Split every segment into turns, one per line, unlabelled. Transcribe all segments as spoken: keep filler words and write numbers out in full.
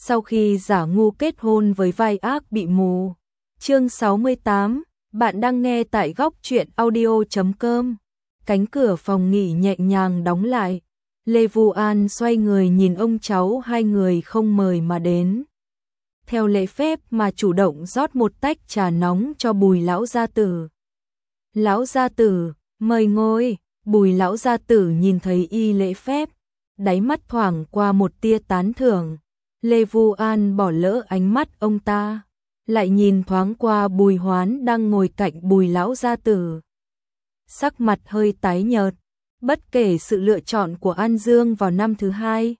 sau khi giả ngu kết hôn với vai ác bị mù. Chương sáu mươi tám, bạn đang nghe tại góc truyện audio chấm com. Cánh cửa phòng nghỉ nhẹ nhàng đóng lại. Lê Vu An xoay người nhìn ông cháu hai người không mời mà đến. Theo lễ phép mà chủ động rót một tách trà nóng cho Bùi lão gia tử. Lão gia tử, mời ngồi. Bùi lão gia tử nhìn thấy y lễ phép, đáy mắt thoảng qua một tia tán thưởng. Lê Vu An bỏ lỡ ánh mắt ông ta, lại nhìn thoáng qua Bùi Hoán đang ngồi cạnh Bùi lão gia tử. Sắc mặt hơi tái nhợt, bất kể sự lựa chọn của An Dương vào năm thứ hai,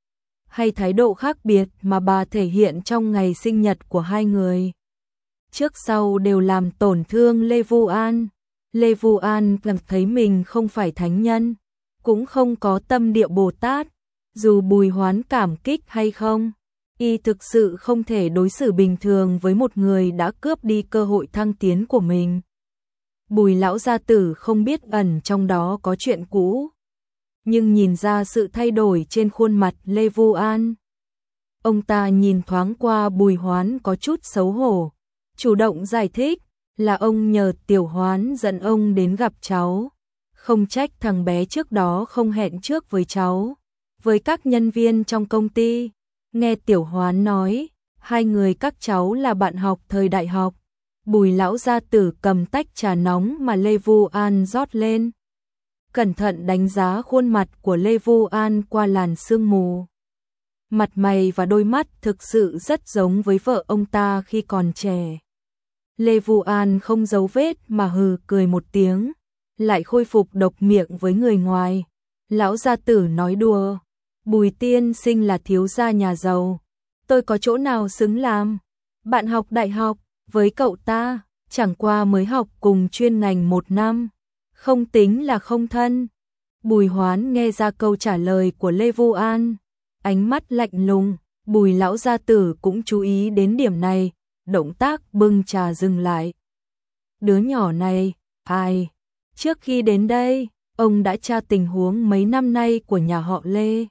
hay thái độ khác biệt mà bà thể hiện trong ngày sinh nhật của hai người, trước sau đều làm tổn thương Lê Vu An. Lê Vu An cảm thấy mình không phải thánh nhân, cũng không có tâm địa Bồ Tát, dù Bùi Hoán cảm kích hay không, y thực sự không thể đối xử bình thường với một người đã cướp đi cơ hội thăng tiến của mình. Bùi lão gia tử không biết ẩn trong đó có chuyện cũ, nhưng nhìn ra sự thay đổi trên khuôn mặt Lê Vu An. Ông ta nhìn thoáng qua Bùi Hoán có chút xấu hổ, chủ động giải thích là ông nhờ Tiểu Hoán dẫn ông đến gặp cháu, không trách thằng bé trước đó không hẹn trước với cháu, với các nhân viên trong công ty. Nghe Tiểu Hoán nói, hai người các cháu là bạn học thời đại học. Bùi lão gia tử cầm tách trà nóng mà Lê Vu An rót lên, cẩn thận đánh giá khuôn mặt của Lê Vu An qua làn sương mù. Mặt mày và đôi mắt thực sự rất giống với vợ ông ta khi còn trẻ. Lê Vu An không giấu vết mà hừ cười một tiếng, lại khôi phục độc miệng với người ngoài. Lão gia tử nói đùa, Bùi tiên sinh là thiếu gia nhà giàu, tôi có chỗ nào xứng làm bạn học đại học với cậu ta, chẳng qua mới học cùng chuyên ngành một năm, không tính là không thân. Bùi Hoán nghe ra câu trả lời của Lê Vu An, ánh mắt lạnh lùng. Bùi lão gia tử cũng chú ý đến điểm này, động tác bưng trà dừng lại. Đứa nhỏ này, ai? Trước khi đến đây, ông đã tra tình huống mấy năm nay của nhà họ Lê.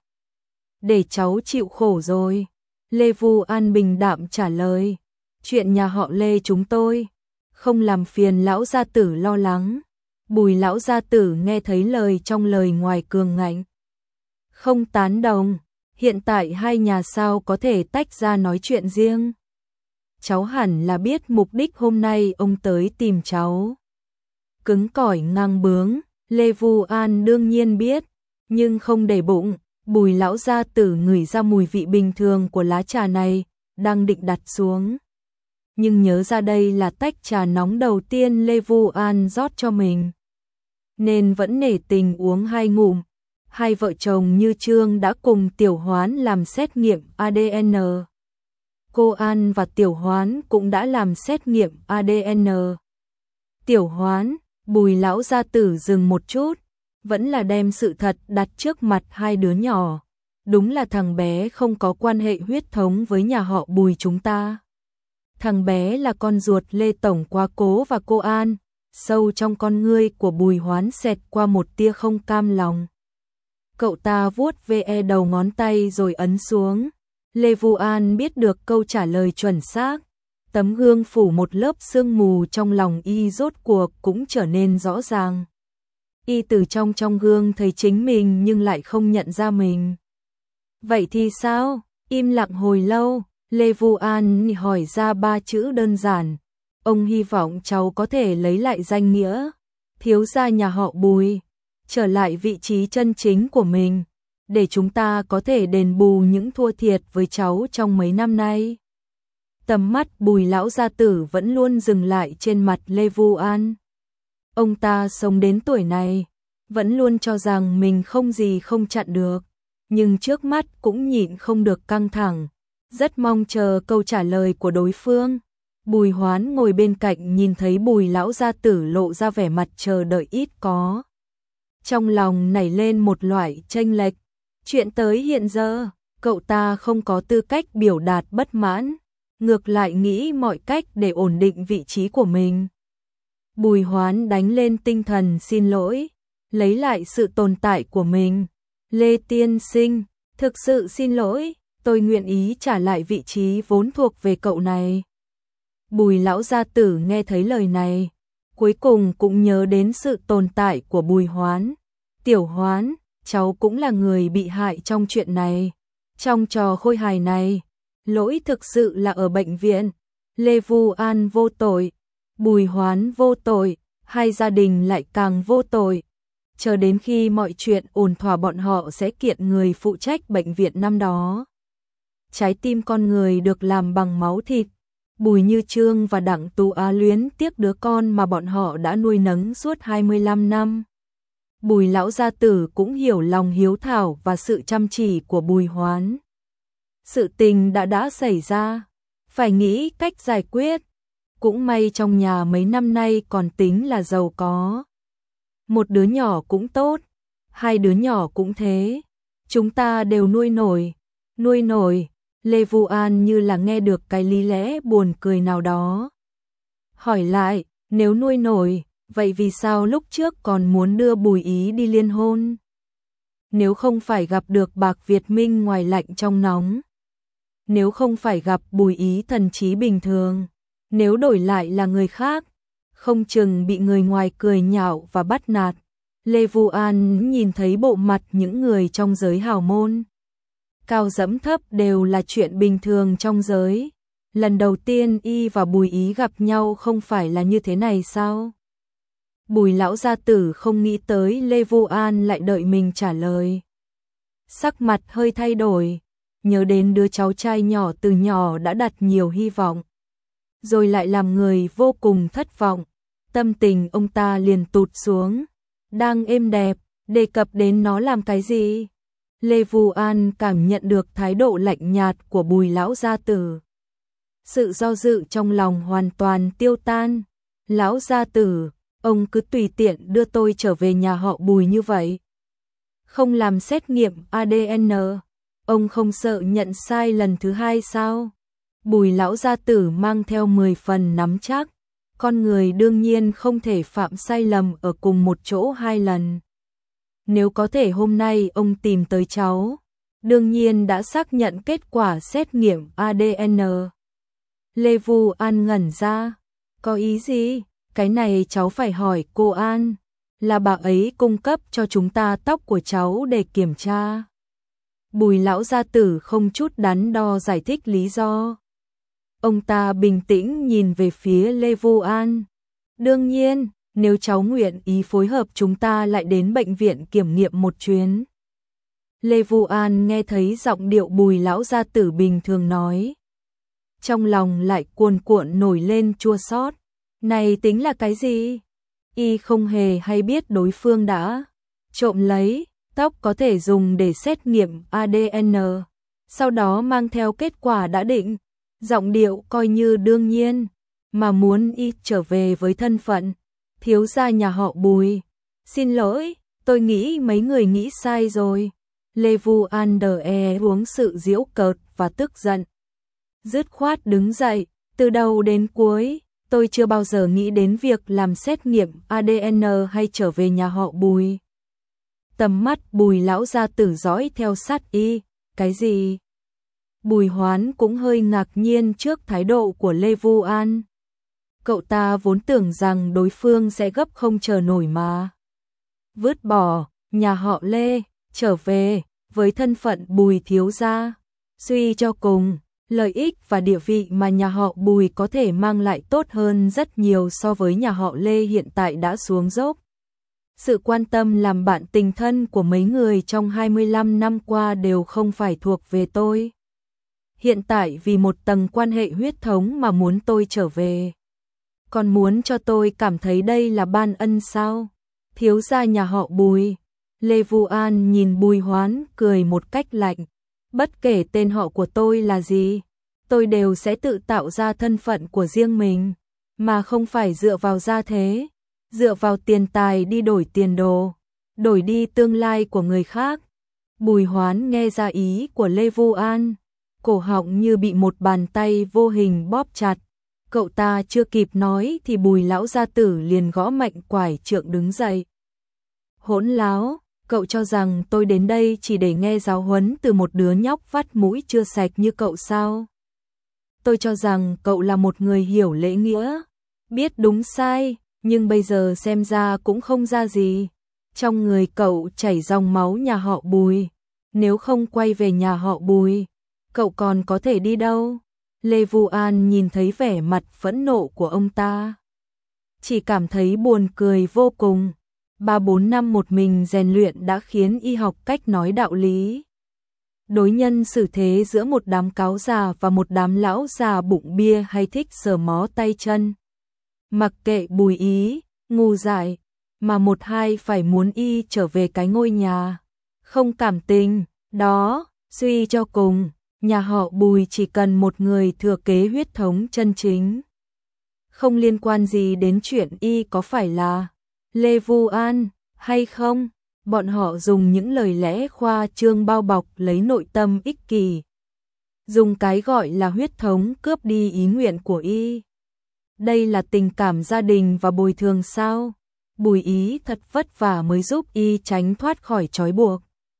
Để cháu chịu khổ rồi. Lê Vu An bình đạm trả lời. Chuyện nhà họ Lê chúng tôi không làm phiền lão gia tử lo lắng. Bùi lão gia tử nghe thấy lời trong lời ngoài cường ngạnh, không tán đồng. Hiện tại hai nhà sao có thể tách ra nói chuyện riêng. Cháu hẳn là biết mục đích hôm nay ông tới tìm cháu. Cứng cỏi ngang bướng, Lê Vu An đương nhiên biết, nhưng không để bụng. Bùi lão gia tử ngửi ra mùi vị bình thường của lá trà này, đang định đặt xuống, nhưng nhớ ra đây là tách trà nóng đầu tiên Lê Vu An rót cho mình, nên vẫn nể tình uống hai ngụm. Hai vợ chồng Như Trương đã cùng Tiểu Hoán làm xét nghiệm a đê en. Cô An và Tiểu Hoán cũng đã làm xét nghiệm a đê en. Tiểu Hoán, Bùi lão gia tử dừng một chút, vẫn là đem sự thật đặt trước mặt hai đứa nhỏ. Đúng là thằng bé không có quan hệ huyết thống với nhà họ Bùi chúng ta. Thằng bé là con ruột Lê Tổng quá cố và cô An. Sâu trong con ngươi của Bùi Hoán xẹt qua một tia không cam lòng. Cậu ta vuốt ve đầu ngón tay rồi ấn xuống. Lê Vu An biết được câu trả lời chuẩn xác. Tấm gương phủ một lớp sương mù trong lòng y rốt cuộc cũng trở nên rõ ràng. Y từ trong trong gương thấy chính mình nhưng lại không nhận ra mình. Vậy thì sao? Im lặng hồi lâu, Lê Vu An hỏi ra ba chữ đơn giản. Ông hy vọng cháu có thể lấy lại danh nghĩa thiếu gia nhà họ Bùi, trở lại vị trí chân chính của mình, để chúng ta có thể đền bù những thua thiệt với cháu trong mấy năm nay. Tầm mắt Bùi lão gia tử vẫn luôn dừng lại trên mặt Lê Vu An. Ông ta sống đến tuổi này, vẫn luôn cho rằng mình không gì không chặn được, nhưng trước mắt cũng nhịn không được căng thẳng, rất mong chờ câu trả lời của đối phương. Bùi Hoán ngồi bên cạnh nhìn thấy Bùi lão gia tử lộ ra vẻ mặt chờ đợi ít có. Trong lòng nảy lên một loại chênh lệch. Chuyện tới hiện giờ, cậu ta không có tư cách biểu đạt bất mãn, ngược lại nghĩ mọi cách để ổn định vị trí của mình. Bùi Hoán đánh lên tinh thần xin lỗi, lấy lại sự tồn tại của mình. Lê tiên sinh, thực sự xin lỗi, tôi nguyện ý trả lại vị trí vốn thuộc về cậu này. Bùi lão gia tử nghe thấy lời này, cuối cùng cũng nhớ đến sự tồn tại của Bùi Hoán. Tiểu Hoán, cháu cũng là người bị hại trong chuyện này. Trong trò khôi hài này, lỗi thực sự là ở bệnh viện. Lê Vu An vô tội, Bùi Hoán vô tội, hai gia đình lại càng vô tội. Chờ đến khi mọi chuyện ổn thỏa bọn họ sẽ kiện người phụ trách bệnh viện năm đó. Trái tim con người được làm bằng máu thịt. Bùi Như Chương và Đặng Tú Á luyến tiếc đứa con mà bọn họ đã nuôi nấng suốt hai mươi lăm năm. Bùi lão gia tử cũng hiểu lòng hiếu thảo và sự chăm chỉ của Bùi Hoán. Sự tình đã đã xảy ra, phải nghĩ cách giải quyết. Cũng may trong nhà mấy năm nay còn tính là giàu có. Một đứa nhỏ cũng tốt, hai đứa nhỏ cũng thế. Chúng ta đều nuôi nổi, nuôi nổi. Lê Vu An như là nghe được cái lý lẽ buồn cười nào đó. Hỏi lại, nếu nuôi nổi, vậy vì sao lúc trước còn muốn đưa Bùi Ý đi liên hôn? Nếu không phải gặp được Bạc Việt Minh ngoài lạnh trong nóng, nếu không phải gặp Bùi Ý thần trí bình thường, nếu đổi lại là người khác, không chừng bị người ngoài cười nhạo và bắt nạt. Lê Vu An nhìn thấy bộ mặt những người trong giới hào môn cao dẫm thấp đều là chuyện bình thường trong giới. Lần đầu tiên y và Bùi Ý gặp nhau không phải là như thế này sao? Bùi lão gia tử không nghĩ tới Lê Vu An lại đợi mình trả lời. Sắc mặt hơi thay đổi, nhớ đến đứa cháu trai nhỏ từ nhỏ đã đặt nhiều hy vọng, rồi lại làm người vô cùng thất vọng. Tâm tình ông ta liền tụt xuống. Đang êm đẹp, đề cập đến nó làm cái gì? Lê Vu An cảm nhận được thái độ lạnh nhạt của Bùi lão gia tử. Sự do dự trong lòng hoàn toàn tiêu tan. Lão gia tử, ông cứ tùy tiện đưa tôi trở về nhà họ Bùi như vậy. Không làm xét nghiệm a đê en, ông không sợ nhận sai lần thứ hai sao? Bùi lão gia tử mang theo mười phần nắm chắc. Con người đương nhiên không thể phạm sai lầm ở cùng một chỗ hai lần. Nếu có thể hôm nay ông tìm tới cháu, đương nhiên đã xác nhận kết quả xét nghiệm a đê en. Lê Vu An ngẩn ra, có ý gì? Cái này cháu phải hỏi cô An, là bà ấy cung cấp cho chúng ta tóc của cháu để kiểm tra. Bùi lão gia tử không chút đắn đo giải thích lý do. Ông ta bình tĩnh nhìn về phía Lê Vu An. Đương nhiên, nếu cháu nguyện ý phối hợp chúng ta lại đến bệnh viện kiểm nghiệm một chuyến. Lê Vu An nghe thấy giọng điệu Bùi lão gia tử bình thường nói. Trong lòng lại cuồn cuộn nổi lên chua xót. Này tính là cái gì? Y không hề hay biết đối phương đã trộm lấy tóc có thể dùng để xét nghiệm a đê en, sau đó mang theo kết quả đã định. Giọng điệu coi như đương nhiên, mà muốn y trở về với thân phận thiếu gia nhà họ Bùi. Xin lỗi, tôi nghĩ mấy người nghĩ sai rồi. Lê Vu An đờ e uống sự giễu cợt và tức giận. Dứt khoát đứng dậy, từ đầu đến cuối, tôi chưa bao giờ nghĩ đến việc làm xét nghiệm a đê en hay trở về nhà họ Bùi. Tầm mắt Bùi lão gia tử dõi theo sát y, cái gì? Bùi Hoán cũng hơi ngạc nhiên trước thái độ của Lê Vu An. Cậu ta vốn tưởng rằng đối phương sẽ gấp không chờ nổi mà. Vứt bỏ, nhà họ Lê, trở về, với thân phận Bùi thiếu gia. Suy cho cùng, lợi ích và địa vị mà nhà họ Bùi có thể mang lại tốt hơn rất nhiều so với nhà họ Lê hiện tại đã xuống dốc. Sự quan tâm làm bạn tình thân của mấy người trong hai mươi lăm năm qua đều không phải thuộc về tôi. Hiện tại vì một tầng quan hệ huyết thống mà muốn tôi trở về. Còn muốn cho tôi cảm thấy đây là ban ân sao? Thiếu gia nhà họ Bùi. Lê Vu An nhìn Bùi Hoán cười một cách lạnh. Bất kể tên họ của tôi là gì, tôi đều sẽ tự tạo ra thân phận của riêng mình, mà không phải dựa vào gia thế, dựa vào tiền tài đi đổi tiền đồ, đổi đi tương lai của người khác. Bùi Hoán nghe ra ý của Lê Vu An, cổ họng như bị một bàn tay vô hình bóp chặt. Cậu ta chưa kịp nói thì Bùi lão gia tử liền gõ mạnh quải trượng đứng dậy. Hỗn láo, Cậu cho rằng tôi đến đây chỉ để nghe giáo huấn từ một đứa nhóc vắt mũi chưa sạch như cậu sao? Tôi cho rằng cậu là một người hiểu lễ nghĩa, biết đúng sai, nhưng bây giờ xem ra cũng không ra gì. Trong người cậu chảy dòng máu nhà họ Bùi, nếu không quay về nhà họ Bùi, cậu còn có thể đi đâu? Lê Vu An nhìn thấy vẻ mặt phẫn nộ của ông ta, chỉ cảm thấy buồn cười vô cùng. Ba bốn năm một mình rèn luyện đã khiến y học cách nói đạo lý. Đối nhân xử thế giữa một đám cáo già và một đám lão già bụng bia hay thích sờ mó tay chân. Mặc kệ Bùi Ý, ngu dại, mà một hai phải muốn y trở về cái ngôi nhà không cảm tình đó. Suy cho cùng, nhà họ Bùi chỉ cần một người thừa kế huyết thống chân chính, không liên quan gì đến chuyện y có phải là Lê Vu An hay không. Bọn họ dùng những lời lẽ khoa trương bao bọc lấy nội tâm ích kỷ, dùng cái gọi là huyết thống cướp đi ý nguyện của y. Đây là tình cảm gia đình và bồi thường sao? Bùi Ý thật vất vả mới giúp y tránh thoát khỏi trói buộc.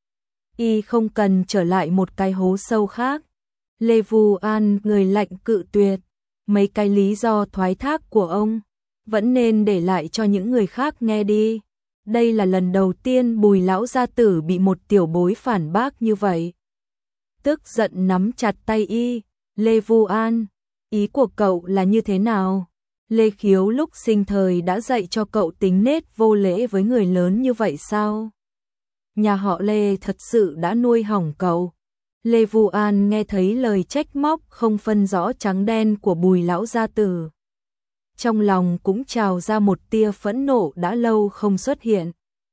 Y không cần trở lại một cái hố sâu khác. Lê Vu An người lạnh cự tuyệt. Mấy cái lý do thoái thác của ông vẫn nên để lại cho những người khác nghe đi. Đây là lần đầu tiên Bùi lão gia tử bị một tiểu bối phản bác như vậy. Tức giận nắm chặt tay y. Lê Vu An, ý của cậu là như thế nào? Lê Khiếu lúc sinh thời đã dạy cho cậu tính nết vô lễ với người lớn như vậy sao? Nhà họ Lê thật sự đã nuôi hỏng cậu. Lê Vu An nghe thấy lời trách móc không phân rõ trắng đen của Bùi lão gia tử, trong lòng cũng trào ra một tia phẫn nộ đã lâu không xuất hiện.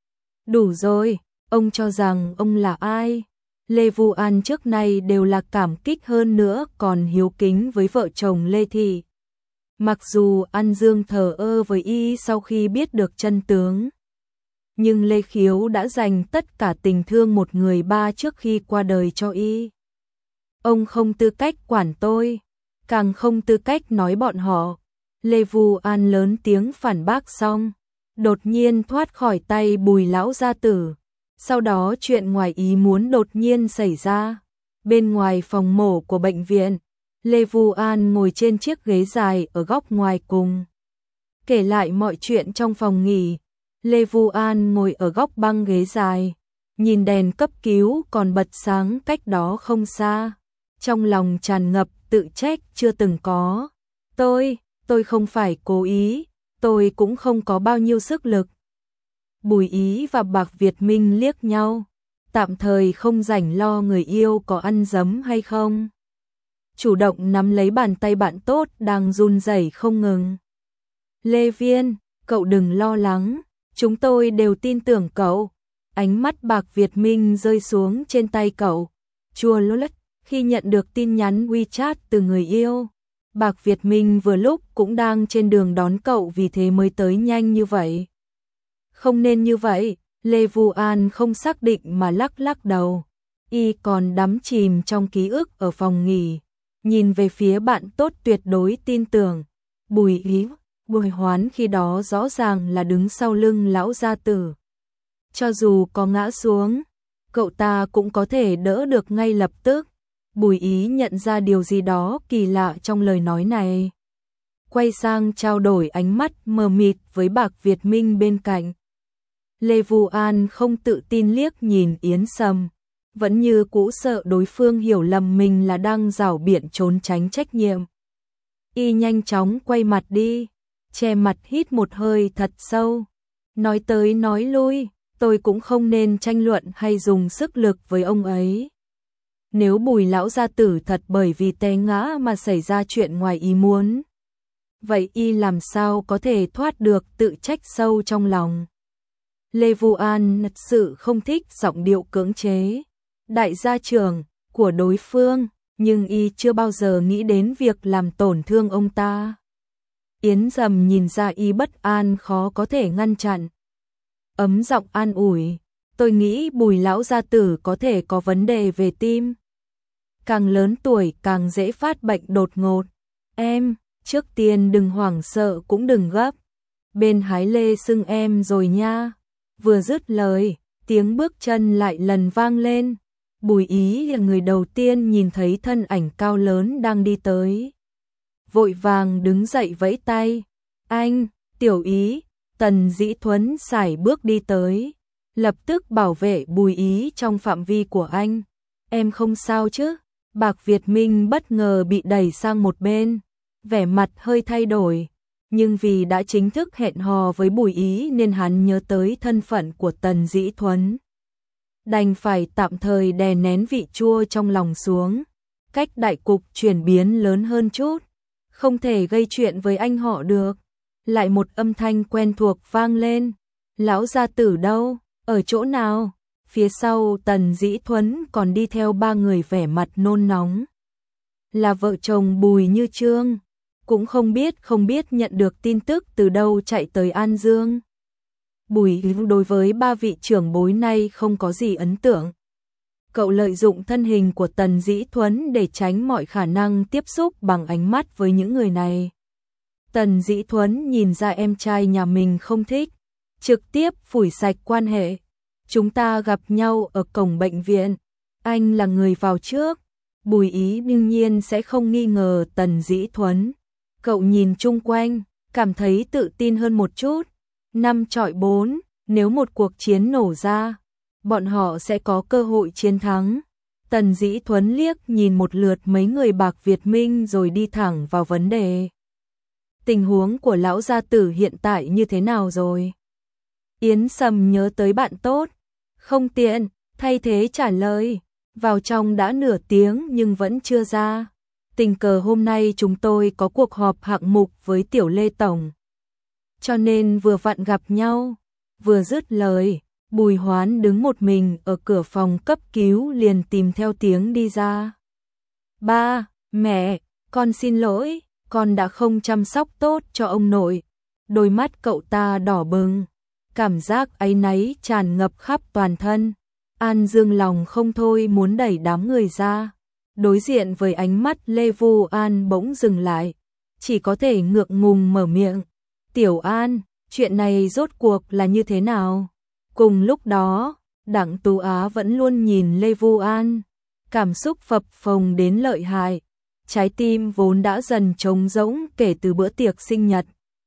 Đủ rồi, ông cho rằng ông là ai? Lê Vu An trước nay đều là cảm kích, hơn nữa còn hiếu kính với vợ chồng Lê Thị. Mặc dù An Dương thờ ơ với y sau khi biết được chân tướng, nhưng Lê Khiếu đã dành tất cả tình thương một người ba trước khi qua đời cho y. Ông không tư cách quản tôi, càng không tư cách nói bọn họ. Lê Vu An lớn tiếng phản bác xong, đột nhiên thoát khỏi tay Bùi lão gia tử. Sau đó chuyện ngoài ý muốn đột nhiên xảy ra. Bên ngoài phòng mổ của bệnh viện, Lê Vu An ngồi trên chiếc ghế dài ở góc ngoài cùng, kể lại mọi chuyện trong phòng nghỉ. Lê Vu An ngồi ở góc băng ghế dài, nhìn đèn cấp cứu còn bật sáng cách đó không xa, trong lòng tràn ngập tự trách chưa từng có. Tôi, tôi không phải cố ý, tôi cũng không có bao nhiêu sức lực. Bùi Ý và Bạc Việt Minh liếc nhau, tạm thời không rảnh lo người yêu có ăn dấm hay không. Chủ động nắm lấy bàn tay bạn tốt đang run rẩy không ngừng. Lê Viên, cậu đừng lo lắng, chúng tôi đều tin tưởng cậu. Ánh mắt Bạc Việt Minh rơi xuống trên tay cậu, chua lết khi nhận được tin nhắn WeChat từ người yêu. Bạc Việt Minh vừa lúc cũng đang trên đường đón cậu, vì thế mới tới nhanh như vậy. Không nên như vậy, Lê Vu An không xác định mà lắc lắc đầu. Y còn đắm chìm trong ký ức ở phòng nghỉ, nhìn về phía bạn tốt tuyệt đối tin tưởng. Bùi Ý, Bùi Hoán khi đó rõ ràng là đứng sau lưng lão gia tử. Cho dù có ngã xuống, cậu ta cũng có thể đỡ được ngay lập tức. Bùi Ý nhận ra điều gì đó kỳ lạ trong lời nói này, quay sang trao đổi ánh mắt mờ mịt với Bạc Việt Minh bên cạnh. Lê Vu An không tự tin liếc nhìn Yến Sâm, vẫn như cũ sợ đối phương hiểu lầm mình là đang giảo biện trốn tránh trách nhiệm. Y nhanh chóng quay mặt đi, che mặt hít một hơi thật sâu. Nói tới nói lui, tôi cũng không nên tranh luận hay dùng sức lực với ông ấy. Nếu Bùi lão gia tử thật bởi vì té ngã mà xảy ra chuyện ngoài ý muốn, vậy y làm sao có thể thoát được tự trách sâu trong lòng. Lê Vu An thật sự không thích giọng điệu cưỡng chế, đại gia trưởng của đối phương, nhưng y chưa bao giờ nghĩ đến việc làm tổn thương ông ta. Yến Sâm nhìn ra y bất an khó có thể ngăn chặn, ấm giọng an ủi, tôi nghĩ Bùi lão gia tử có thể có vấn đề về tim. Càng lớn tuổi càng dễ phát bệnh đột ngột. Em, trước tiên đừng hoảng sợ cũng đừng gấp. Bên Hái Lê xưng em rồi nha. Vừa dứt lời, tiếng bước chân lại lần vang lên. Bùi Ý là người đầu tiên nhìn thấy thân ảnh cao lớn đang đi tới. Vội vàng đứng dậy vẫy tay. Anh, Tiểu Ý, Tần Dĩ Thuấn sải bước đi tới. Lập tức bảo vệ Bùi Ý trong phạm vi của anh. Em không sao chứ? Bạc Việt Minh bất ngờ bị đẩy sang một bên. Vẻ mặt hơi thay đổi. Nhưng vì đã chính thức hẹn hò với Bùi Ý nên hắn nhớ tới thân phận của Tần Dĩ Thuấn. Đành phải tạm thời đè nén vị chua trong lòng xuống. Cách đại cục chuyển biến lớn hơn chút. Không thể gây chuyện với anh họ được. Lại một âm thanh quen thuộc vang lên. Lão gia tử đâu? Ở chỗ nào? Phía sau Tần Dĩ Thuấn còn đi theo ba người vẻ mặt nôn nóng. Là vợ chồng Bùi Như Chương. Cũng không biết không biết nhận được tin tức từ đâu chạy tới An Dương. Bùi đối với ba vị trưởng bối này không có gì ấn tượng. Cậu lợi dụng thân hình của Tần Dĩ Thuấn để tránh mọi khả năng tiếp xúc bằng ánh mắt với những người này. Tần Dĩ Thuấn nhìn ra em trai nhà mình không thích, trực tiếp phủi sạch quan hệ. Chúng ta gặp nhau ở cổng bệnh viện, anh là người vào trước. Bùi Ý đương nhiên sẽ không nghi ngờ Tần Dĩ Thuấn. Cậu nhìn chung quanh, cảm thấy tự tin hơn một chút. Năm chọi bốn, nếu một cuộc chiến nổ ra, bọn họ sẽ có cơ hội chiến thắng. Tần Dĩ Thuấn liếc nhìn một lượt mấy người Bạc Việt Minh rồi đi thẳng vào vấn đề. Tình huống của lão gia tử hiện tại như thế nào rồi? Yến Sầm nhớ tới bạn tốt, không tiện, thay thế trả lời. Vào trong đã nửa tiếng nhưng vẫn chưa ra. Tình cờ hôm nay chúng tôi có cuộc họp hạng mục với Tiểu Lê Tổng. Cho nên vừa vặn gặp nhau. Vừa dứt lời, Bùi Hoán đứng một mình ở cửa phòng cấp cứu liền tìm theo tiếng đi ra. Ba, mẹ, con xin lỗi, con đã không chăm sóc tốt cho ông nội. Đôi mắt cậu ta đỏ bừng, cảm giác áy náy tràn ngập khắp toàn thân. An Dương lòng không thôi muốn đẩy đám người ra. Đối diện với ánh mắt Lê Vu An bỗng dừng lại, chỉ có thể ngượng ngùng mở miệng. Tiểu An, chuyện này rốt cuộc là như thế nào? Cùng lúc đó, Đặng Tú Á vẫn luôn nhìn Lê Vu An, cảm xúc phập phồng đến lợi hại. Trái tim vốn đã dần trống rỗng kể từ bữa tiệc sinh nhật,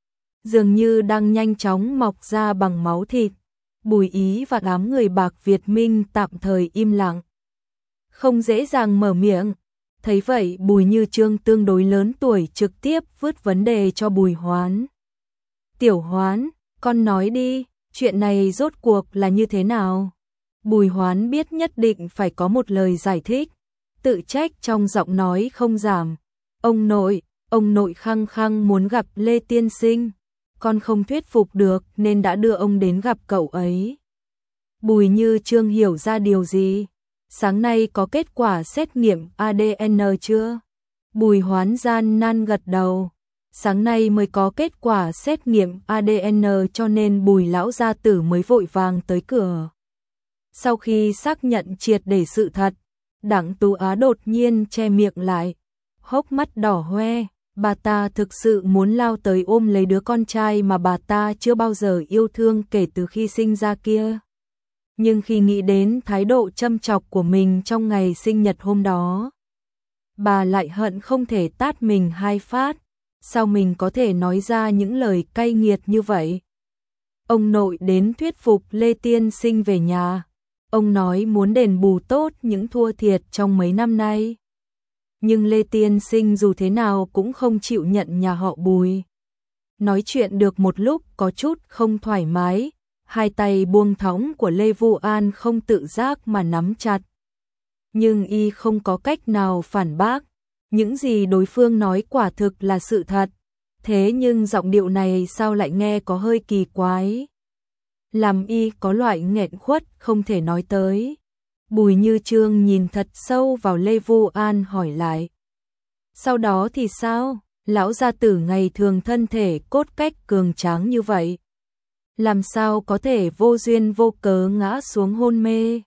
dường như đang nhanh chóng mọc ra bằng máu thịt. Bùi Ý và đám người Bạc Việt Minh tạm thời im lặng, không dễ dàng mở miệng. Thấy vậy Bùi Như Chương tương đối lớn tuổi trực tiếp vứt vấn đề cho Bùi Hoán. Tiểu Hoán, con nói đi, chuyện này rốt cuộc là như thế nào? Bùi Hoán biết nhất định phải có một lời giải thích, tự trách trong giọng nói không giảm. Ông nội, ông nội khăng khăng muốn gặp Lê Tiên Sinh. Con không thuyết phục được nên đã đưa ông đến gặp cậu ấy. Bùi Như Chương hiểu ra điều gì? Sáng nay có kết quả xét nghiệm a đê en chưa? Bùi Hoán gian nan gật đầu. Sáng nay mới có kết quả xét nghiệm a đê en cho nên Bùi lão gia tử mới vội vàng tới cửa. Sau khi xác nhận triệt để sự thật, Đặng Tú Á đột nhiên che miệng lại, hốc mắt đỏ hoe. Bà ta thực sự muốn lao tới ôm lấy đứa con trai mà bà ta chưa bao giờ yêu thương kể từ khi sinh ra kia. Nhưng khi nghĩ đến thái độ châm chọc của mình trong ngày sinh nhật hôm đó, bà lại hận không thể tát mình hai phát. Sao mình có thể nói ra những lời cay nghiệt như vậy? Ông nội đến thuyết phục Lê Tiên Sinh về nhà. Ông nói muốn đền bù tốt những thua thiệt trong mấy năm nay. Nhưng Lê Tiên Sinh dù thế nào cũng không chịu nhận nhà họ Bùi. Nói chuyện được một lúc có chút không thoải mái, hai tay buông thõng của Lê Vu An không tự giác mà nắm chặt. Nhưng y không có cách nào phản bác, những gì đối phương nói quả thực là sự thật. Thế nhưng giọng điệu này sao lại nghe có hơi kỳ quái, làm y có loại nghẹn khuất không thể nói tới. Bùi Như Chương nhìn thật sâu vào Lê Vu An hỏi lại. Sau đó thì sao? Lão gia tử ngày thường thân thể cốt cách cường tráng như vậy, làm sao có thể vô duyên vô cớ ngã xuống hôn mê?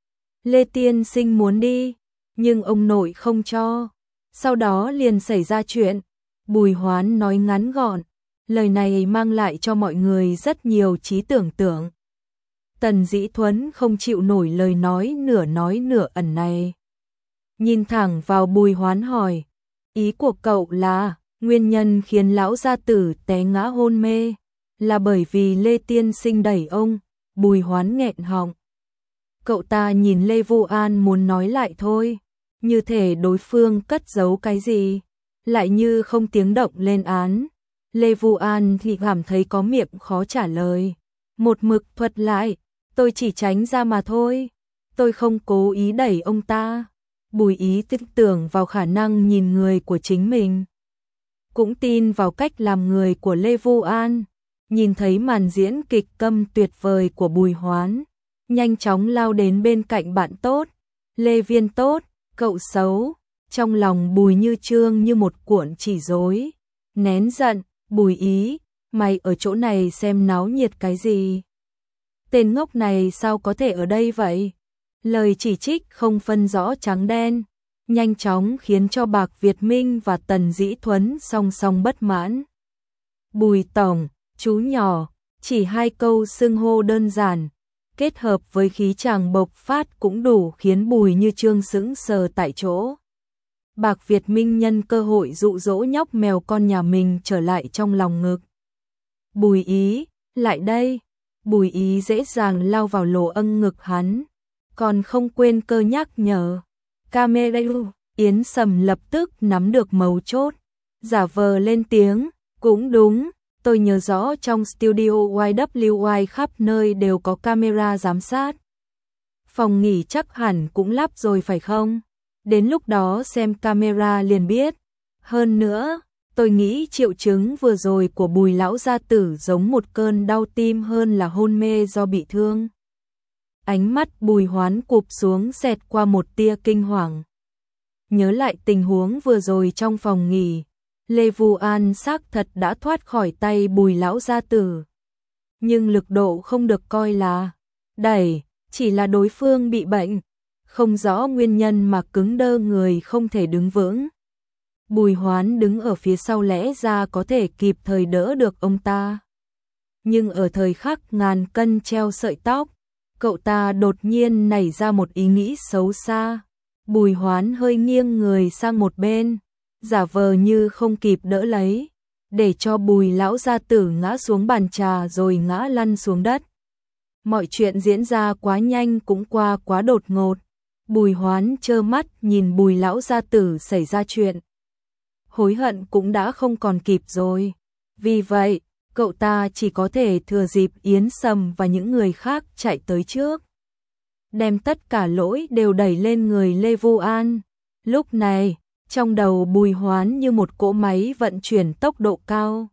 Lê Tiên Sinh muốn đi, nhưng ông nội không cho. Sau đó liền xảy ra chuyện. Bùi Hoán nói ngắn gọn, lời này mang lại cho mọi người rất nhiều trí tưởng tượng. Tần Dĩ Thuấn không chịu nổi lời nói nửa nói nửa ẩn này. Nhìn thẳng vào Bùi Hoán hỏi, ý của cậu là, nguyên nhân khiến lão gia tử té ngã hôn mê, là bởi vì Lê Tiên Sinh đẩy ông. Bùi Hoán nghẹn họng. Cậu ta nhìn Lê Vu An muốn nói lại thôi, như thể đối phương cất giấu cái gì, lại như không tiếng động lên án. Lê Vu An thì cảm thấy có miệng khó trả lời, một mực thuật lại, tôi chỉ tránh ra mà thôi, tôi không cố ý đẩy ông ta. Bùi Ý tin tưởng vào khả năng nhìn người của chính mình, cũng tin vào cách làm người của Lê Vu An. Nhìn thấy màn diễn kịch câm tuyệt vời của Bùi Hoán, nhanh chóng lao đến bên cạnh bạn tốt, Lê Viên tốt, cậu xấu. Trong lòng Bùi Như Trương như một cuộn chỉ rối, nén giận. Bùi Ý, mày ở chỗ này xem náo nhiệt cái gì? Tên ngốc này sao có thể ở đây vậy? Lời chỉ trích không phân rõ trắng đen, nhanh chóng khiến cho Bạc Việt Minh và Tần Dĩ Thuấn song song bất mãn. Bùi tổng, chú nhỏ, chỉ hai câu xưng hô đơn giản, kết hợp với khí chàng bộc phát cũng đủ khiến Bùi Như Trương sững sờ tại chỗ. Bạc Việt Minh nhân cơ hội dụ dỗ nhóc mèo con nhà mình trở lại trong lòng ngực. Bùi Ý, lại đây. Bùi Ý dễ dàng lao vào lỗ âng ngực hắn, còn không quên cơ nhắc nhở. Camera. Yến Sầm lập tức nắm được mấu chốt, giả vờ lên tiếng, cũng đúng, tôi nhớ rõ trong studio Y W Y khắp nơi đều có camera giám sát. Phòng nghỉ chắc hẳn cũng lắp rồi phải không? Đến lúc đó xem camera liền biết. Hơn nữa, tôi nghĩ triệu chứng vừa rồi của Bùi lão gia tử giống một cơn đau tim hơn là hôn mê do bị thương. Ánh mắt Bùi Hoán cụp xuống xẹt qua một tia kinh hoàng. Nhớ lại tình huống vừa rồi trong phòng nghỉ, Lê Vu An xác thật đã thoát khỏi tay Bùi lão gia tử. Nhưng lực độ không được coi là đẩy, chỉ là đối phương bị bệnh, không rõ nguyên nhân mà cứng đơ người không thể đứng vững. Bùi Hoán đứng ở phía sau lẽ ra có thể kịp thời đỡ được ông ta. Nhưng ở thời khắc ngàn cân treo sợi tóc, cậu ta đột nhiên nảy ra một ý nghĩ xấu xa. Bùi Hoán hơi nghiêng người sang một bên, giả vờ như không kịp đỡ lấy, để cho Bùi lão gia tử ngã xuống bàn trà rồi ngã lăn xuống đất. Mọi chuyện diễn ra quá nhanh cũng qua quá đột ngột. Bùi Hoán trơ mắt nhìn Bùi lão gia tử xảy ra chuyện. Hối hận cũng đã không còn kịp rồi. Vì vậy, cậu ta chỉ có thể thừa dịp Yến Sầm và những người khác chạy tới trước, đem tất cả lỗi đều đẩy lên người Lê Vu An. Lúc này, trong đầu Bùi Hoán như một cỗ máy vận chuyển tốc độ cao.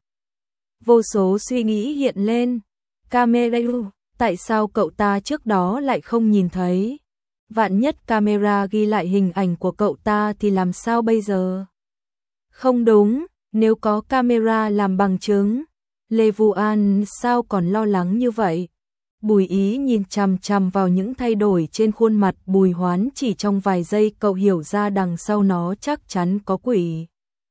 Vô số suy nghĩ hiện lên. Camera, tại sao cậu ta trước đó lại không nhìn thấy? Vạn nhất camera ghi lại hình ảnh của cậu ta thì làm sao bây giờ? Không đúng, nếu có camera làm bằng chứng, Lê Vu An sao còn lo lắng như vậy? Bùi Ý nhìn chằm chằm vào những thay đổi trên khuôn mặt Bùi Hoán, chỉ trong vài giây cậu hiểu ra đằng sau nó chắc chắn có quỷ.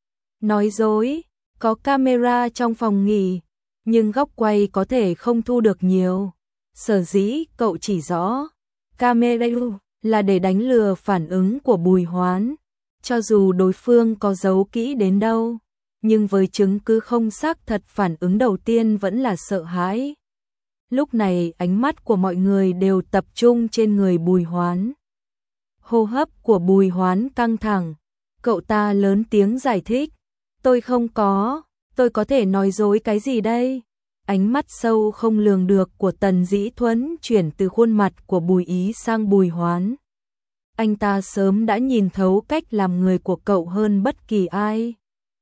Nói dối, có camera trong phòng nghỉ, nhưng góc quay có thể không thu được nhiều. Sở dĩ cậu chỉ rõ camera là để đánh lừa phản ứng của Bùi Hoán. Cho dù đối phương có giấu kỹ đến đâu, nhưng với chứng cứ không xác thật, phản ứng đầu tiên vẫn là sợ hãi. Lúc này ánh mắt của mọi người đều tập trung trên người Bùi Hoán. Hô hấp của Bùi Hoán căng thẳng, cậu ta lớn tiếng giải thích, tôi không có, tôi có thể nói dối cái gì đây? Ánh mắt sâu không lường được của Tần Dĩ Thuấn chuyển từ khuôn mặt của Bùi Ý sang Bùi Hoán. Anh ta sớm đã nhìn thấu cách làm người của cậu hơn bất kỳ ai.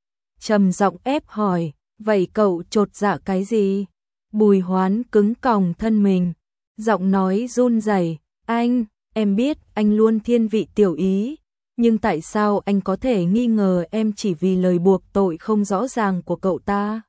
Trầm giọng ép hỏi, vậy cậu chột dạ cái gì? Bùi Hoán cứng còng thân mình, giọng nói run rẩy, anh, em biết anh luôn thiên vị Tiểu Ý, nhưng tại sao anh có thể nghi ngờ em chỉ vì lời buộc tội không rõ ràng của cậu ta?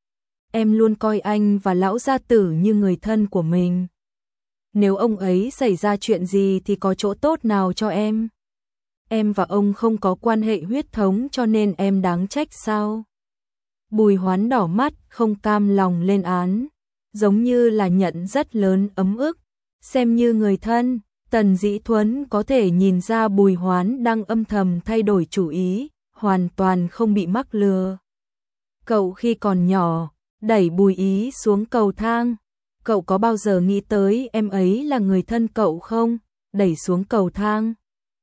Em luôn coi anh và lão gia tử như người thân của mình. Nếu ông ấy xảy ra chuyện gì thì có chỗ tốt nào cho em? Em và ông không có quan hệ huyết thống cho nên em đáng trách sao? Bùi Hoán đỏ mắt không cam lòng lên án, giống như là nhận rất lớn ấm ức, xem như người thân. Tần Dĩ Thuấn có thể nhìn ra Bùi Hoán đang âm thầm thay đổi chủ ý, hoàn toàn không bị mắc lừa. Cậu khi còn nhỏ, đẩy Bùi Ý xuống cầu thang. Cậu có bao giờ nghĩ tới em ấy là người thân cậu không? Đẩy xuống cầu thang.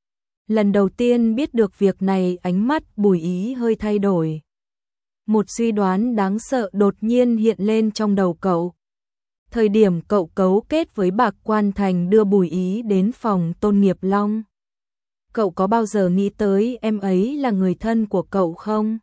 Lần đầu tiên biết được việc này, ánh mắt Bùi Ý hơi thay đổi. Một suy đoán đáng sợ đột nhiên hiện lên trong đầu cậu. Thời điểm cậu cấu kết với Bạc Quan Thành đưa Bùi Ý đến phòng Tôn Nghiệp Long. Cậu có bao giờ nghĩ tới em ấy là người thân của cậu không?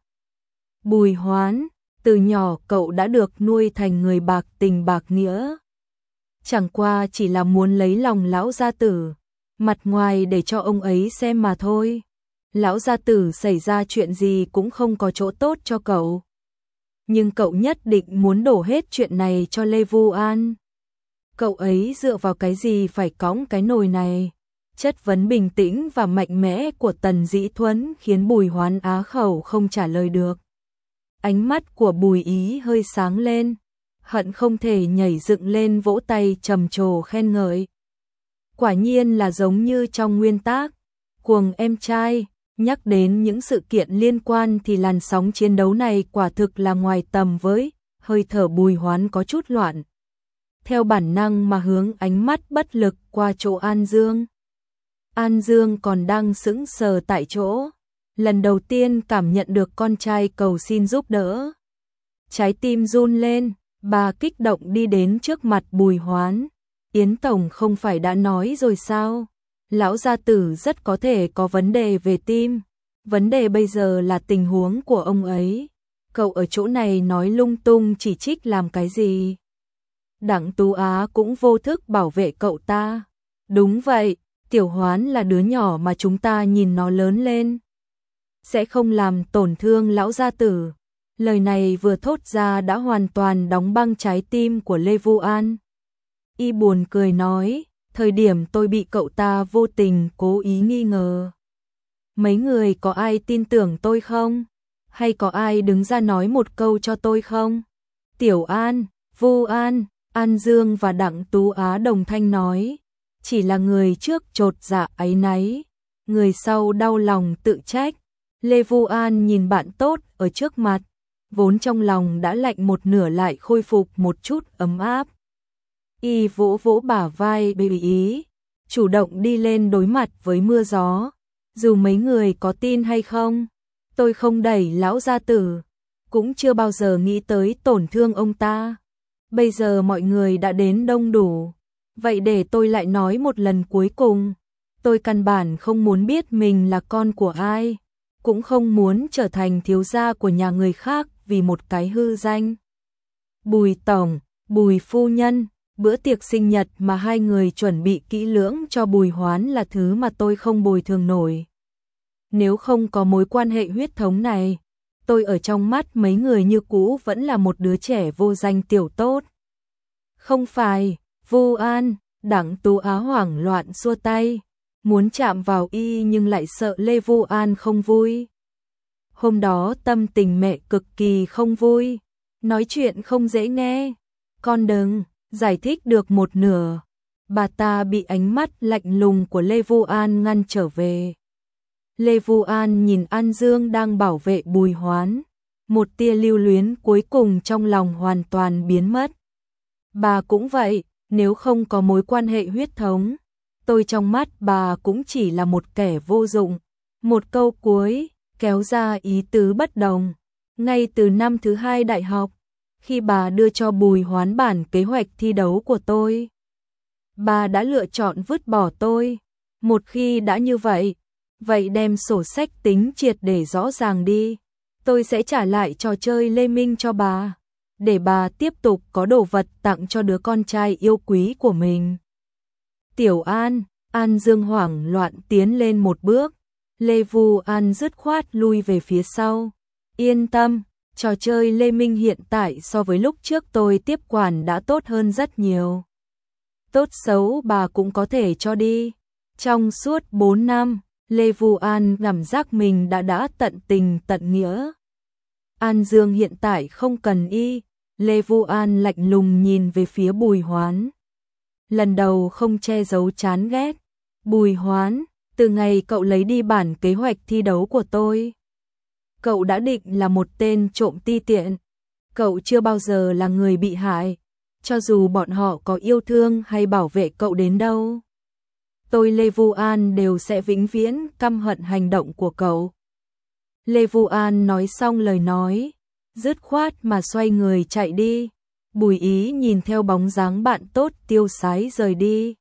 Bùi Hoán, từ nhỏ cậu đã được nuôi thành người bạc tình bạc nghĩa. Chẳng qua chỉ là muốn lấy lòng lão gia tử, mặt ngoài để cho ông ấy xem mà thôi. Lão gia tử xảy ra chuyện gì cũng không có chỗ tốt cho cậu. Nhưng cậu nhất định muốn đổ hết chuyện này cho Lê Vu An. Cậu ấy dựa vào cái gì phải cõng cái nồi này? Chất vấn bình tĩnh và mạnh mẽ của Tần Dĩ Thuấn khiến Bùi Hoán á khẩu không trả lời được. Ánh mắt của Bùi Ý hơi sáng lên, hận không thể nhảy dựng lên vỗ tay trầm trồ khen ngợi. Quả nhiên là giống như trong nguyên tác, Cuồng em trai. Nhắc đến những sự kiện liên quan thì làn sóng chiến đấu này quả thực là ngoài tầm với, hơi thở Bùi Hoán có chút loạn. Theo bản năng mà hướng ánh mắt bất lực qua chỗ An Dương. An Dương còn đang sững sờ tại chỗ, lần đầu tiên cảm nhận được con trai cầu xin giúp đỡ. Trái tim run lên, bà kích động đi đến trước mặt Bùi Hoán. Yến Tổng không phải đã nói rồi sao? Lão gia tử rất có thể có vấn đề về tim. Vấn đề bây giờ là tình huống của ông ấy. Cậu ở chỗ này nói lung tung chỉ trích làm cái gì? Đặng Tú Á cũng vô thức bảo vệ cậu ta. Đúng vậy, Tiểu Hoán là đứa nhỏ mà chúng ta nhìn nó lớn lên. Sẽ không làm tổn thương lão gia tử. Lời này vừa thốt ra đã hoàn toàn đóng băng trái tim của Lê Vu An. Y buồn cười nói, thời điểm tôi bị cậu ta vô tình cố ý nghi ngờ. Mấy người có ai tin tưởng tôi không? Hay có ai đứng ra nói một câu cho tôi không? Tiểu An, Vu An, An Dương và Đặng Tú Á đồng thanh nói. Chỉ là người trước chột dạ áy náy, người sau đau lòng tự trách. Lê Vu An nhìn bạn tốt ở trước mặt, vốn trong lòng đã lạnh một nửa lại khôi phục một chút ấm áp. Y vỗ vỗ bả vai Bùi Ý, chủ động đi lên đối mặt với mưa gió. Dù mấy người có tin hay không, tôi không đẩy lão gia tử, cũng chưa bao giờ nghĩ tới tổn thương ông ta. Bây giờ mọi người đã đến đông đủ, vậy để tôi lại nói một lần cuối cùng. Tôi căn bản không muốn biết mình là con của ai, cũng không muốn trở thành thiếu gia của nhà người khác vì một cái hư danh. Bùi Tổng, Bùi Phu Nhân, bữa tiệc sinh nhật mà hai người chuẩn bị kỹ lưỡng cho Bùi Hoán là thứ mà tôi không bồi thường nổi. Nếu không có mối quan hệ huyết thống này, tôi ở trong mắt mấy người như cũ vẫn là một đứa trẻ vô danh tiểu tốt. Không phải, Vu An, Đặng Tú Á hoảng loạn xua tay, muốn chạm vào y nhưng lại sợ Lê Vu An không vui. Hôm đó tâm tình mẹ cực kỳ không vui, nói chuyện không dễ nghe. Con đừng, giải thích được một nửa, bà ta bị ánh mắt lạnh lùng của Lê Vu An ngăn trở về. Lê Vu An nhìn An Dương đang bảo vệ Bùi Hoán, một tia lưu luyến cuối cùng trong lòng hoàn toàn biến mất. Bà cũng vậy, nếu không có mối quan hệ huyết thống, tôi trong mắt bà cũng chỉ là một kẻ vô dụng. Một câu cuối, kéo ra ý tứ bất đồng. Ngay từ năm thứ hai đại học, khi bà đưa cho Bùi Hoán bản kế hoạch thi đấu của tôi, bà đã lựa chọn vứt bỏ tôi. Một khi đã như vậy, vậy đem sổ sách tính triệt để rõ ràng đi. Tôi sẽ trả lại trò chơi Lê Minh cho bà, để bà tiếp tục có đồ vật tặng cho đứa con trai yêu quý của mình. Tiểu An, An Dương hoảng loạn tiến lên một bước. Lê Vu An dứt khoát lui về phía sau. Yên tâm, trò chơi Lê Minh hiện tại so với lúc trước tôi tiếp quản đã tốt hơn rất nhiều. Tốt xấu bà cũng có thể cho đi. Trong suốt bốn năm, Lê Vu An cảm giác mình đã đã tận tình tận nghĩa. An Dương hiện tại không cần y. Lê Vu An lạnh lùng nhìn về phía Bùi Hoán. lần đầu không che giấu chán ghét. Bùi Hoán, từ ngày cậu lấy đi bản kế hoạch thi đấu của tôi, cậu đã định là một tên trộm ti tiện. Cậu chưa bao giờ là người bị hại, cho dù bọn họ có yêu thương hay bảo vệ cậu đến đâu. Tôi Lê Vu An đều sẽ vĩnh viễn căm hận hành động của cậu. Lê Vu An nói xong lời nói, dứt khoát mà xoay người chạy đi. Bùi Ý nhìn theo bóng dáng bạn tốt tiêu sái rời đi,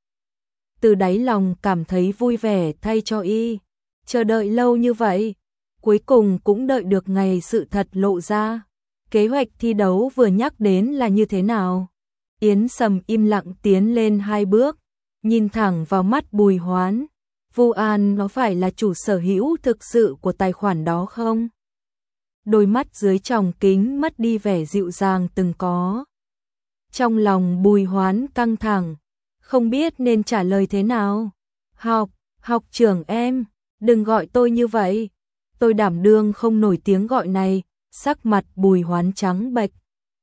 từ đáy lòng cảm thấy vui vẻ thay cho y. Chờ đợi lâu như vậy, cuối cùng cũng đợi được ngày sự thật lộ ra. Kế hoạch thi đấu vừa nhắc đến là như thế nào? Yến Sầm im lặng tiến lên hai bước, nhìn thẳng vào mắt Bùi Hoán. Vu An nó phải là chủ sở hữu thực sự của tài khoản đó không? Đôi mắt dưới tròng kính mất đi vẻ dịu dàng từng có. Trong lòng Bùi Hoán căng thẳng, không biết nên trả lời thế nào. Học, học trưởng em, đừng gọi tôi như vậy. Tôi đảm đương không nổi tiếng gọi này. Sắc mặt Bùi Hoán trắng bệch.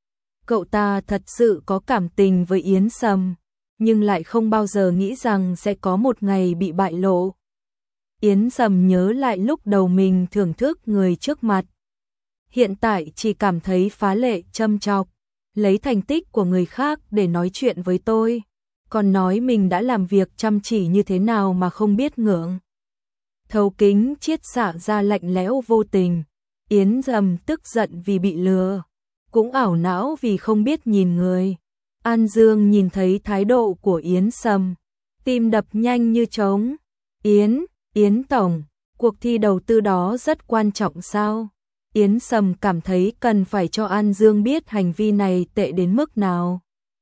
Cậu ta thật sự có cảm tình với Yến Sầm, nhưng lại không bao giờ nghĩ rằng sẽ có một ngày bị bại lộ. Yến Sầm nhớ lại lúc đầu mình thưởng thức người trước mặt, hiện tại chỉ cảm thấy phá lệ châm chọc, lấy thành tích của người khác để nói chuyện với tôi, còn nói mình đã làm việc chăm chỉ như thế nào mà không biết ngượng. Thấu kính chiết xạ ra lạnh lẽo vô tình. Yến Sầm tức giận vì bị lừa, cũng ảo não vì không biết nhìn người. An Dương nhìn thấy thái độ của Yến Sầm, tim đập nhanh như trống. Yến, Yến Tổng, cuộc thi đầu tư đó rất quan trọng sao? Yến Sầm cảm thấy cần phải cho An Dương biết hành vi này tệ đến mức nào.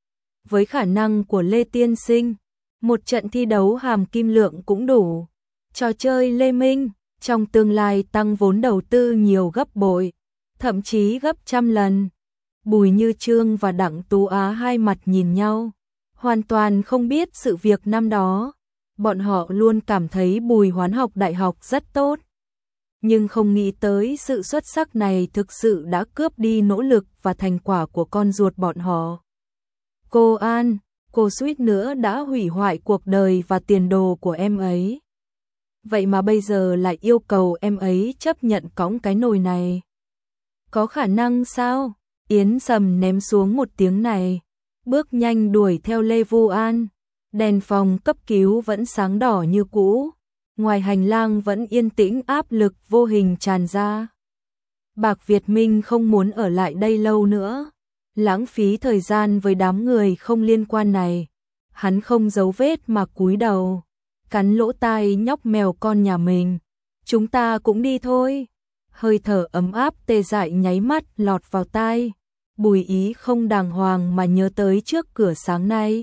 Với khả năng của Lê Tiên Sinh, một trận thi đấu hàm kim lượng cũng đủ. Trò chơi Lê Minh trong tương lai tăng vốn đầu tư nhiều gấp bội, thậm chí gấp trăm lần. Bùi Như Chương và Đặng Tú Á hai mặt nhìn nhau, hoàn toàn không biết sự việc năm đó. Bọn họ luôn cảm thấy Bùi Hoán học đại học rất tốt, nhưng không nghĩ tới sự xuất sắc này thực sự đã cướp đi nỗ lực và thành quả của con ruột bọn họ. Cô An, cô suýt nữa đã hủy hoại cuộc đời và tiền đồ của em ấy. Vậy mà bây giờ lại yêu cầu em ấy chấp nhận cõng cái nồi này. Có khả năng sao? Yến Sầm ném xuống một tiếng này, bước nhanh đuổi theo Lê Vu An. Đèn phòng cấp cứu vẫn sáng đỏ như cũ, ngoài hành lang vẫn yên tĩnh, áp lực vô hình tràn ra. Bạc Việt Minh không muốn ở lại đây lâu nữa, lãng phí thời gian với đám người không liên quan này. Hắn không giấu vết mà cúi đầu, cắn lỗ tai nhóc mèo con nhà mình. Chúng ta cũng đi thôi. Hơi thở ấm áp tê dại nháy mắt lọt vào tai. Bùi Ý không đàng hoàng mà nhớ tới trước cửa sáng nay.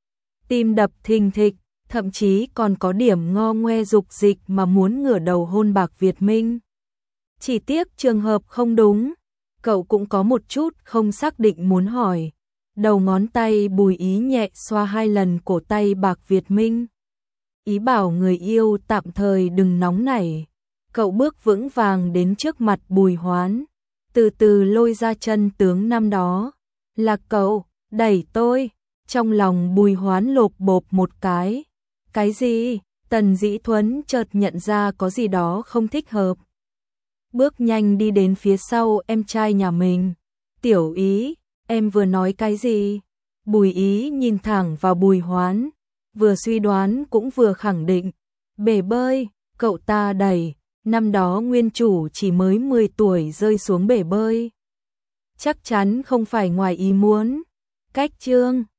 Tim đập thình thịch, thậm chí còn có điểm ngo ngoe dục dịch mà muốn ngửa đầu hôn Bạc Việt Minh. Chỉ tiếc trường hợp không đúng, cậu cũng có một chút không xác định muốn hỏi. Đầu ngón tay Bùi Ý nhẹ xoa hai lần cổ tay Bạc Việt Minh, ý bảo người yêu tạm thời đừng nóng nảy. Cậu bước vững vàng đến trước mặt Bùi Hoán, từ từ lôi ra chân tướng năm đó. Là cậu, đẩy tôi. Trong lòng Bùi Hoán lộp bộp một cái. Cái gì? Tần Dĩ Thuấn chợt nhận ra có gì đó không thích hợp, bước nhanh đi đến phía sau em trai nhà mình. Tiểu Ý, em vừa nói cái gì? Bùi Ý nhìn thẳng vào Bùi Hoán, vừa suy đoán cũng vừa khẳng định. Bể bơi, cậu ta đẩy. Năm đó nguyên chủ chỉ mới mười tuổi rơi xuống bể bơi, chắc chắn không phải ngoài ý muốn. Cách chương